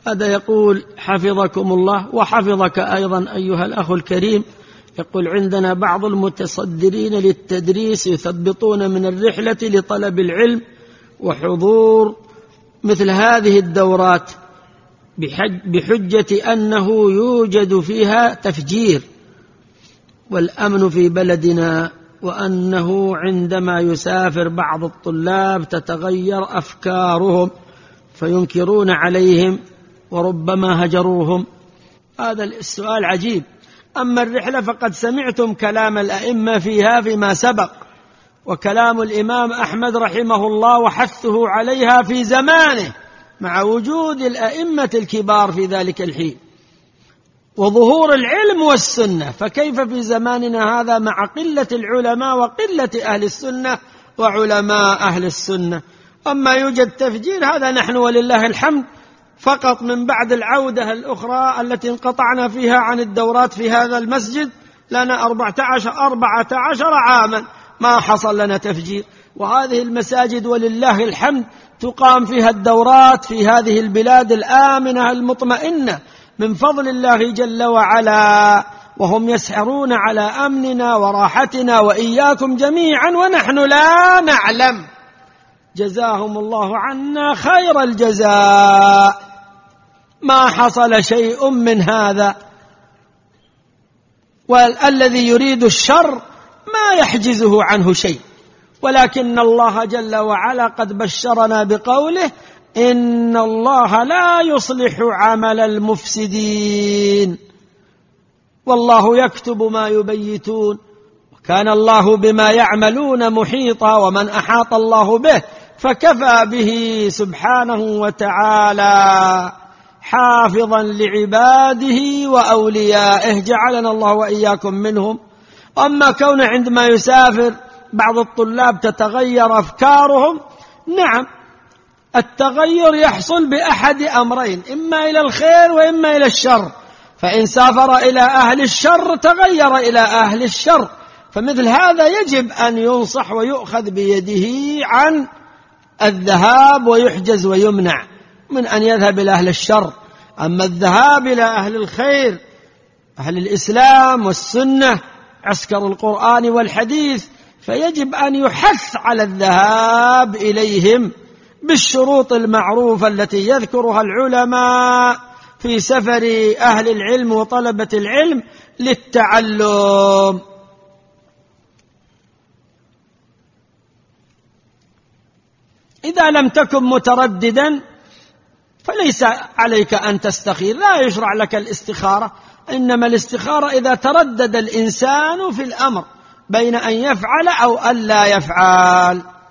هذا يقول حفظكم الله وحفظك أيضا أيها الأخ الكريم، يقول عندنا بعض المتصدرين للتدريس يثبطون من الرحلة لطلب العلم وحضور مثل هذه الدورات بحجة أنه يوجد فيها تفجير والأمن في بلدنا، وأنه عندما يسافر بعض الطلاب تتغير أفكارهم فينكرون عليهم وربما هجروهم. هذا السؤال عجيب. أما الرحلة فقد سمعتم كلام الأئمة فيها فيما سبق، وكلام الإمام أحمد رحمه الله وحثه عليها في زمانه مع وجود الأئمة الكبار في ذلك الحين وظهور العلم والسنة، فكيف في زماننا هذا مع قلة العلماء وقلة أهل السنة وعلماء أهل السنة؟ أما يوجد تفجير هذا نحن ولله الحمد فقط من بعد العودة الأخرى التي انقطعنا فيها عن الدورات في هذا المسجد لنا 14 عاما ما حصل لنا تفجير، وهذه المساجد ولله الحمد تقام فيها الدورات في هذه البلاد الآمنة المطمئنة من فضل الله جل وعلا، وهم يسحرون على أمننا وراحتنا وإياكم جميعا ونحن لا نعلم. جزاهم الله عنا خير الجزاء. ما حصل شيء من هذا، والذي يريد الشر ما يحجزه عنه شيء، ولكن الله جل وعلا قد بشرنا بقوله إن الله لا يصلح عمل المفسدين والله يكتب ما يبيتون وكان الله بما يعملون محيطا، ومن أحاط الله به فكفى به سبحانه وتعالى حافظا لعباده وأوليائه، جعلنا الله وإياكم منهم. أما كون عندما يسافر بعض الطلاب تتغير أفكارهم، نعم التغير يحصل بأحد أمرين، إما إلى الخير وإما إلى الشر، فإن سافر إلى أهل الشر تغير إلى أهل الشر، فمثل هذا يجب أن ينصح ويؤخذ بيده عن الذهاب ويحجز ويمنع من أن يذهب إلى أهل الشر. أما الذهاب إلى أهل الخير أهل الإسلام والسنة عسكر القرآن والحديث فيجب أن يحث على الذهاب إليهم بالشروط المعروفة التي يذكرها العلماء في سفر أهل العلم وطلبة العلم للتعلم. إذا لم تكن مترددا فليس عليك أن تستخير، لا يشرع لك الاستخارة، إنما الاستخارة إذا تردد الإنسان في الأمر بين أن يفعل أو أن لا يفعل.